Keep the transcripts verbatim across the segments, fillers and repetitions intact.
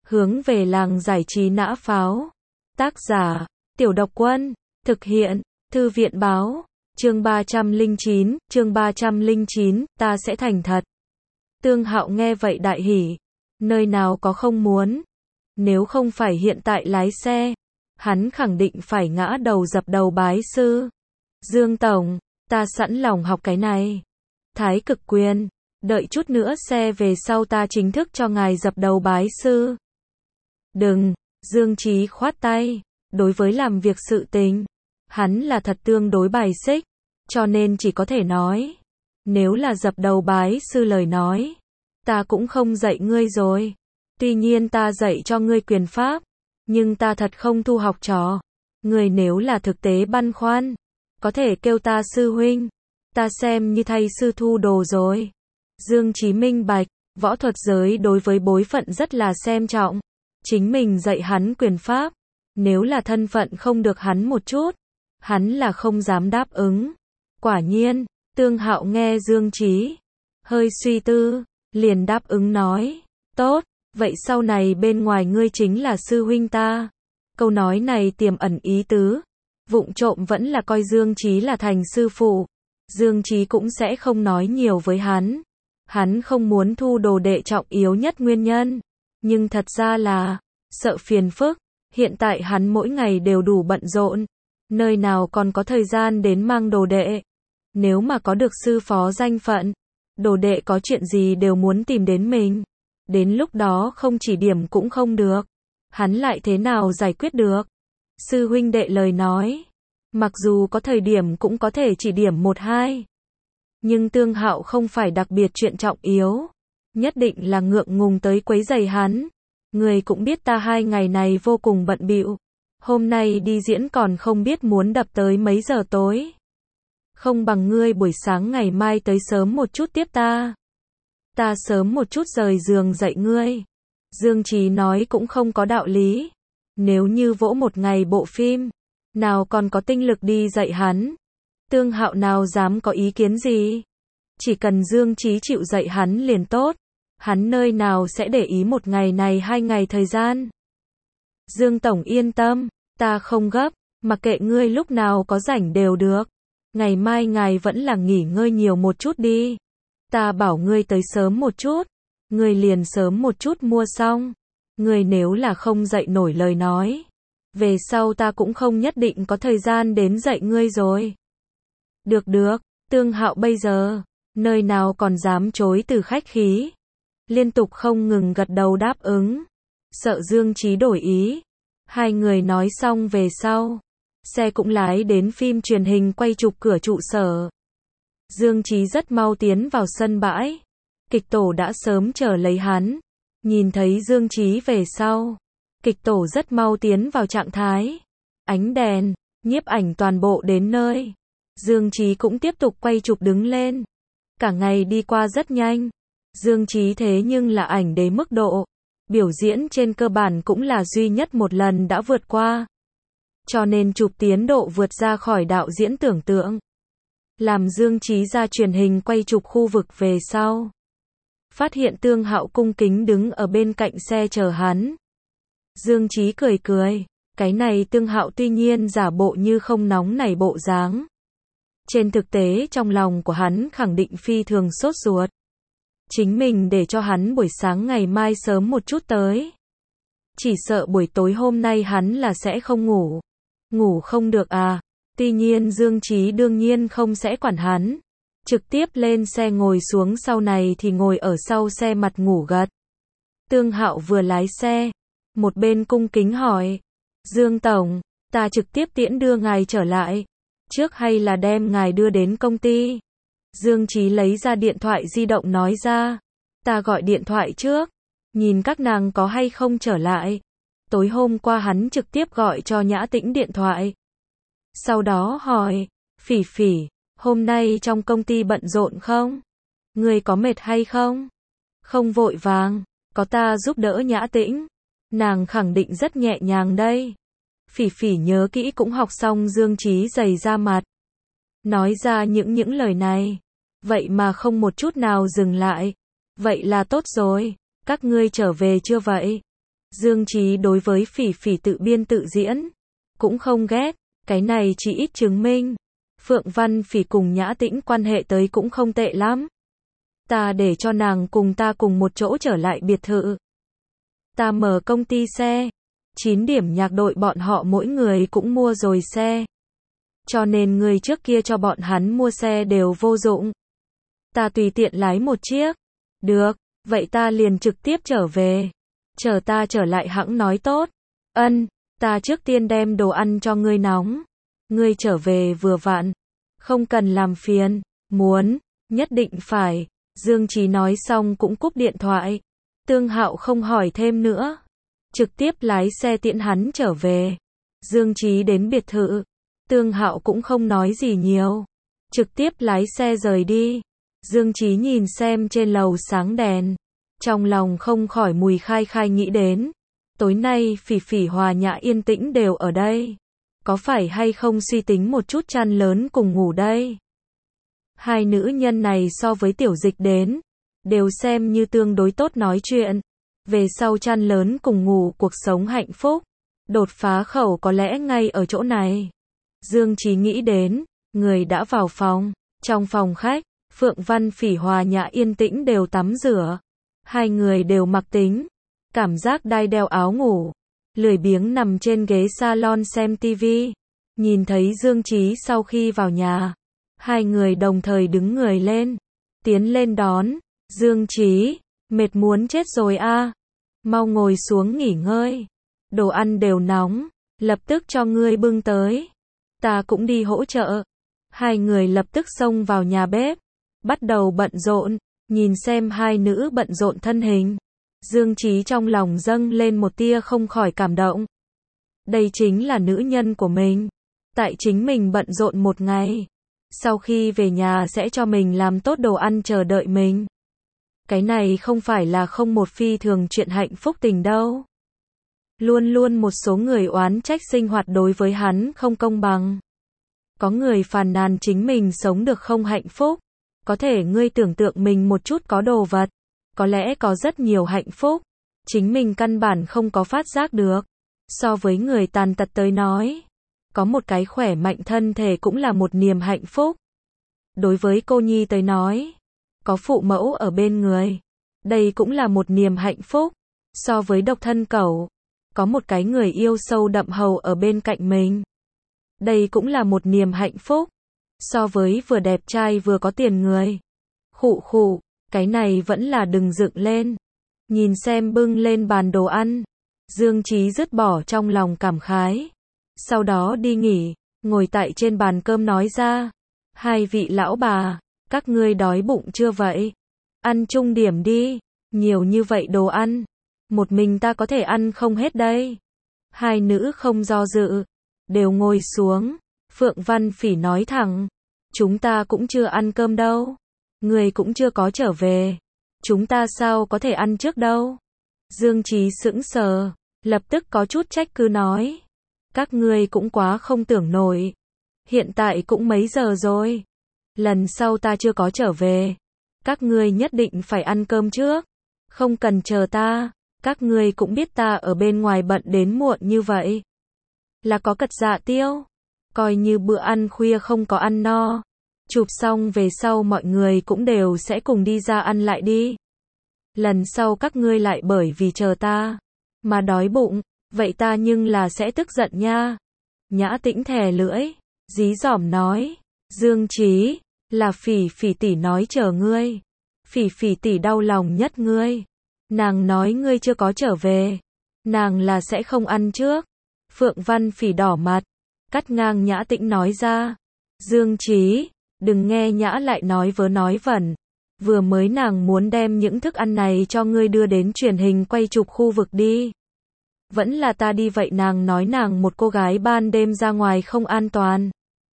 Hướng về làng giải trí nã pháo. Tác giả, Tiểu Độc Quân. Thực hiện, Thư viện báo. Chương ba trăm lẻ chín, chương ba trăm lẻ chín, ta sẽ thành thật. Tương Hạo nghe vậy đại hỉ. Nơi nào có không muốn. Nếu không phải hiện tại lái xe, hắn khẳng định phải ngã đầu dập đầu bái sư. Dương Tổng, ta sẵn lòng học cái này. Thái Cực Quyền, đợi chút nữa xe về sau ta chính thức cho ngài dập đầu bái sư. Đừng, Dương Chí khoát tay. Đối với làm việc sự tình, hắn là thật tương đối bài xích, cho nên chỉ có thể nói. Nếu là dập đầu bái sư lời nói, ta cũng không dạy ngươi rồi. Tuy nhiên ta dạy cho ngươi quyền pháp, nhưng ta thật không thu học trò. Ngươi nếu là thực tế băn khoăn, có thể kêu ta sư huynh. Ta xem như thay sư thu đồ rồi. Dương Chí minh bạch, võ thuật giới đối với bối phận rất là xem trọng. Chính mình dạy hắn quyền pháp, nếu là thân phận không được hắn một chút, hắn là không dám đáp ứng. Quả nhiên, Tương Hạo nghe Dương Chí hơi suy tư, liền đáp ứng nói, tốt, vậy sau này bên ngoài ngươi chính là sư huynh ta. Câu nói này tiềm ẩn ý tứ, vụng trộm vẫn là coi Dương Chí là thành sư phụ. Dương Chí cũng sẽ không nói nhiều với hắn. Hắn không muốn thu đồ đệ trọng yếu nhất nguyên nhân, nhưng thật ra là sợ phiền phức. Hiện tại hắn mỗi ngày đều đủ bận rộn, nơi nào còn có thời gian đến mang đồ đệ. Nếu mà có được sư phó danh phận, đồ đệ có chuyện gì đều muốn tìm đến mình. Đến lúc đó không chỉ điểm cũng không được. Hắn lại thế nào giải quyết được? Sư huynh đệ lời nói, mặc dù có thời điểm cũng có thể chỉ điểm một hai. Nhưng Tương Hạo không phải đặc biệt chuyện trọng yếu, nhất định là ngượng ngùng tới quấy rầy hắn. Người cũng biết ta hai ngày này vô cùng bận bịu. Hôm nay đi diễn còn không biết muốn đập tới mấy giờ tối. Không bằng ngươi buổi sáng ngày mai tới sớm một chút tiếp ta. Ta sớm một chút rời giường dậy ngươi. Dương Chí nói cũng không có đạo lý. Nếu như vỗ một ngày bộ phim, nào còn có tinh lực đi dạy hắn. Tương Hạo nào dám có ý kiến gì. Chỉ cần Dương Chí chịu dạy hắn liền tốt. Hắn nơi nào sẽ để ý một ngày này hai ngày thời gian. Dương Tổng yên tâm, ta không gấp, mặc kệ ngươi lúc nào có rảnh đều được. Ngày mai ngài vẫn là nghỉ ngơi nhiều một chút đi. Ta bảo ngươi tới sớm một chút, ngươi liền sớm một chút mua xong. Ngươi nếu là không dạy nổi lời nói, về sau ta cũng không nhất định có thời gian đến dạy ngươi rồi. Được được, Tương Hạo bây giờ, nơi nào còn dám chối từ khách khí. Liên tục không ngừng gật đầu đáp ứng. Sợ Dương Chí đổi ý. Hai người nói xong về sau, xe cũng lái đến phim truyền hình quay chụp cửa trụ sở. Dương Chí rất mau tiến vào sân bãi. Kịch tổ đã sớm chờ lấy hắn. Nhìn thấy Dương Chí về sau, kịch tổ rất mau tiến vào trạng thái. Ánh đèn, nhiếp ảnh toàn bộ đến nơi. Dương Chí cũng tiếp tục quay chụp đứng lên. Cả ngày đi qua rất nhanh. Dương Chí thế nhưng là ảnh đế mức độ. Biểu diễn trên cơ bản cũng là duy nhất một lần đã vượt qua. Cho nên chụp tiến độ vượt ra khỏi đạo diễn tưởng tượng. Làm Dương Chí ra truyền hình quay chụp khu vực về sau. Phát hiện Tương Hạo cung kính đứng ở bên cạnh xe chờ hắn. Dương Chí cười cười. Cái này Tương Hạo tuy nhiên giả bộ như không nóng nảy bộ dáng. Trên thực tế trong lòng của hắn khẳng định phi thường sốt ruột. Chính mình để cho hắn buổi sáng ngày mai sớm một chút tới. Chỉ sợ buổi tối hôm nay hắn là sẽ không ngủ. Ngủ không được à. Tuy nhiên Dương Chí đương nhiên không sẽ quản hắn. Trực tiếp lên xe ngồi xuống sau này thì ngồi ở sau xe mặt ngủ gật. Tương Hạo vừa lái xe, một bên cung kính hỏi. Dương Tổng, ta trực tiếp tiễn đưa ngài trở lại. Trước hay là đem ngài đưa đến công ty? Dương Chí lấy ra điện thoại di động nói ra. Ta gọi điện thoại trước, nhìn các nàng có hay không trở lại. Tối hôm qua hắn trực tiếp gọi cho Nhã Tĩnh điện thoại. Sau đó hỏi, Phỉ Phỉ, hôm nay trong công ty bận rộn không? Người có mệt hay không? Không vội vàng, có ta giúp đỡ Nhã Tĩnh. Nàng khẳng định rất nhẹ nhàng đây. Phỉ Phỉ nhớ kỹ cũng học xong Dương Chí dày ra mặt. Nói ra những những lời này. Vậy mà không một chút nào dừng lại. Vậy là tốt rồi. Các ngươi trở về chưa vậy? Dương Chí đối với Phỉ Phỉ tự biên tự diễn cũng không ghét, cái này chỉ ít chứng minh Phượng Văn Phỉ cùng Nhã Tĩnh quan hệ tới cũng không tệ lắm. Ta để cho nàng cùng ta cùng một chỗ trở lại biệt thự. Ta mở công ty xe, chín điểm nhạc đội bọn họ mỗi người cũng mua rồi xe. Cho nên người trước kia cho bọn hắn mua xe đều vô dụng. Ta tùy tiện lái một chiếc. Được, vậy ta liền trực tiếp trở về. Chờ ta trở lại hẵng nói tốt. Ân, ta trước tiên đem đồ ăn cho ngươi nóng. Ngươi trở về vừa vặn. Không cần làm phiền. Muốn, nhất định phải. Dương Chí nói xong cũng cúp điện thoại. Tương Hạo không hỏi thêm nữa. Trực tiếp lái xe tiễn hắn trở về. Dương Chí đến biệt thự. Tương Hạo cũng không nói gì nhiều. Trực tiếp lái xe rời đi. Dương Chí nhìn xem trên lầu sáng đèn. Trong lòng không khỏi mùi khai khai nghĩ đến. Tối nay Phỉ Phỉ Hòa Nhã Yên Tĩnh đều ở đây. Có phải hay không suy tính một chút chăn lớn cùng ngủ đây? Hai nữ nhân này so với Tiểu Dịch đến. Đều xem như tương đối tốt nói chuyện. Về sau chăn lớn cùng ngủ cuộc sống hạnh phúc. Đột phá khẩu có lẽ ngay ở chỗ này. Dương Chí nghĩ đến. Người đã vào phòng. Trong phòng khách, Phượng Văn Phỉ Hòa Nhã Yên Tĩnh đều tắm rửa. Hai người đều mặc tính. Cảm giác đai đeo áo ngủ. Lười biếng nằm trên ghế salon xem tivi. Nhìn thấy Dương Chí sau khi vào nhà. Hai người đồng thời đứng người lên. Tiến lên đón. Dương Chí, mệt muốn chết rồi a. Mau ngồi xuống nghỉ ngơi. Đồ ăn đều nóng. Lập tức cho ngươi bưng tới. Ta cũng đi hỗ trợ. Hai người lập tức xông vào nhà bếp. Bắt đầu bận rộn. Nhìn xem hai nữ bận rộn thân hình. Dương Chí trong lòng dâng lên một tia không khỏi cảm động. Đây chính là nữ nhân của mình. Tại chính mình bận rộn một ngày. Sau khi về nhà sẽ cho mình làm tốt đồ ăn chờ đợi mình. Cái này không phải là không một phi thường chuyện hạnh phúc tình đâu. Luôn luôn một số người oán trách sinh hoạt đối với hắn không công bằng. Có người phàn nàn chính mình sống được không hạnh phúc. Có thể ngươi tưởng tượng mình một chút có đồ vật. Có lẽ có rất nhiều hạnh phúc. Chính mình căn bản không có phát giác được. So với người tàn tật tới nói. Có một cái khỏe mạnh thân thể cũng là một niềm hạnh phúc. Đối với cô nhi tới nói. Có phụ mẫu ở bên người. Đây cũng là một niềm hạnh phúc. So với độc thân cẩu. Có một cái người yêu sâu đậm hầu ở bên cạnh mình. Đây cũng là một niềm hạnh phúc. So với vừa đẹp trai vừa có tiền người. Khụ khụ, cái này vẫn là đừng dựng lên. Nhìn xem bưng lên bàn đồ ăn. Dương Chí dứt bỏ trong lòng cảm khái. Sau đó đi nghỉ, ngồi tại trên bàn cơm nói ra. Hai vị lão bà, các ngươi đói bụng chưa vậy? Ăn chung điểm đi, nhiều như vậy đồ ăn. Một mình ta có thể ăn không hết đây. Hai nữ không do dự, đều ngồi xuống. Phượng Văn Phỉ nói thẳng. Chúng ta cũng chưa ăn cơm đâu. Người cũng chưa có trở về. Chúng ta sao có thể ăn trước đâu. Dương Chí sững sờ, lập tức có chút trách cứ nói. Các ngươi cũng quá không tưởng nổi. Hiện tại cũng mấy giờ rồi. Lần sau ta chưa có trở về. Các ngươi nhất định phải ăn cơm trước. Không cần chờ ta. Các ngươi cũng biết ta ở bên ngoài bận đến muộn như vậy. Là có cật dạ tiêu. Coi như bữa ăn khuya không có ăn no. Chụp xong về sau mọi người cũng đều sẽ cùng đi ra ăn lại đi. Lần sau các ngươi lại bởi vì chờ ta mà đói bụng, vậy ta nhưng là sẽ tức giận nha. Nhã Tĩnh thè lưỡi, dí dỏm nói. Dương Chí, là Phỉ Phỉ tỷ nói chờ ngươi. Phỉ Phỉ tỷ đau lòng nhất ngươi. Nàng nói ngươi chưa có trở về. Nàng là sẽ không ăn trước. Phượng Văn Phỉ đỏ mặt. Cắt ngang Nhã Tĩnh nói ra. Dương Chí, đừng nghe Nhã lại nói vớ nói vẩn. Vừa mới nàng muốn đem những thức ăn này cho ngươi đưa đến truyền hình quay chụp khu vực đi. Vẫn là ta đi vậy nàng nói nàng một cô gái ban đêm ra ngoài không an toàn.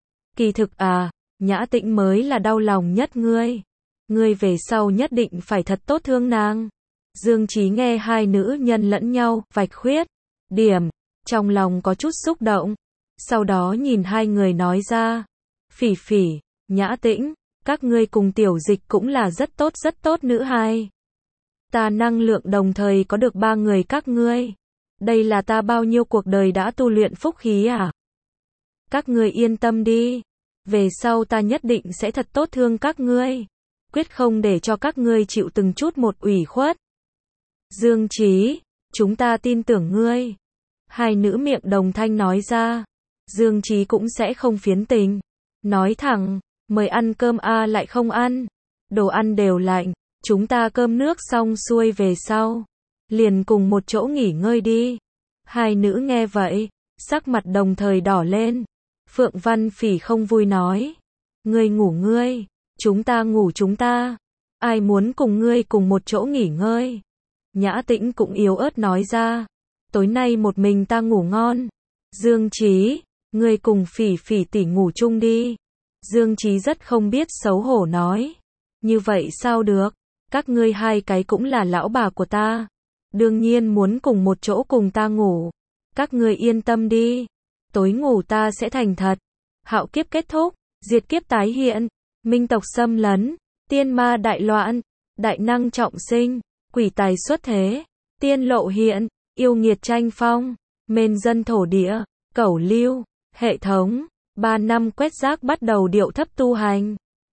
Kỳ thực à, Nhã Tĩnh mới là đau lòng nhất ngươi. Ngươi về sau nhất định phải thật tốt thương nàng. Dương Chí nghe hai nữ nhân lẫn nhau, vạch khuyết. Điểm, trong lòng có chút xúc động. Sau đó nhìn hai người nói ra. Phỉ Phỉ, Nhã Tĩnh, các ngươi cùng Tiểu Dịch cũng là rất tốt rất tốt nữ hai. Ta năng lượng đồng thời có được ba người các ngươi. Đây là ta bao nhiêu cuộc đời đã tu luyện phúc khí à? Các ngươi yên tâm đi. Về sau ta nhất định sẽ thật tốt thương các ngươi. Quyết không để cho các ngươi chịu từng chút một ủy khuất. Dương Chí, chúng ta tin tưởng ngươi. Hai nữ miệng đồng thanh nói ra. Dương Chí cũng sẽ không phiến tình. Nói thẳng, mời ăn cơm a lại không ăn. Đồ ăn đều lạnh, chúng ta cơm nước xong xuôi về sau. Liền cùng một chỗ nghỉ ngơi đi. Hai nữ nghe vậy, sắc mặt đồng thời đỏ lên. Phượng Văn Phỉ không vui nói. Ngươi ngủ ngươi, chúng ta ngủ chúng ta. Ai muốn cùng ngươi cùng một chỗ nghỉ ngơi? Nhã Tĩnh cũng yếu ớt nói ra. Tối nay một mình ta ngủ ngon. Dương Chí, ngươi cùng Phỉ Phỉ tỷ ngủ chung đi. Dương Chí rất không biết xấu hổ nói. Như vậy sao được? Các ngươi hai cái cũng là lão bà của ta. Đương nhiên muốn cùng một chỗ cùng ta ngủ. Các ngươi yên tâm đi. Tối ngủ ta sẽ thành thật. Hạo kiếp kết thúc, diệt kiếp tái hiện, minh tộc xâm lấn, tiên ma đại loạn, đại năng trọng sinh, quỷ tài xuất thế, tiên lộ hiện, yêu nghiệt tranh phong, mên dân thổ địa, cẩu lưu, hệ thống, ba năm quét rác bắt đầu điệu thấp tu hành.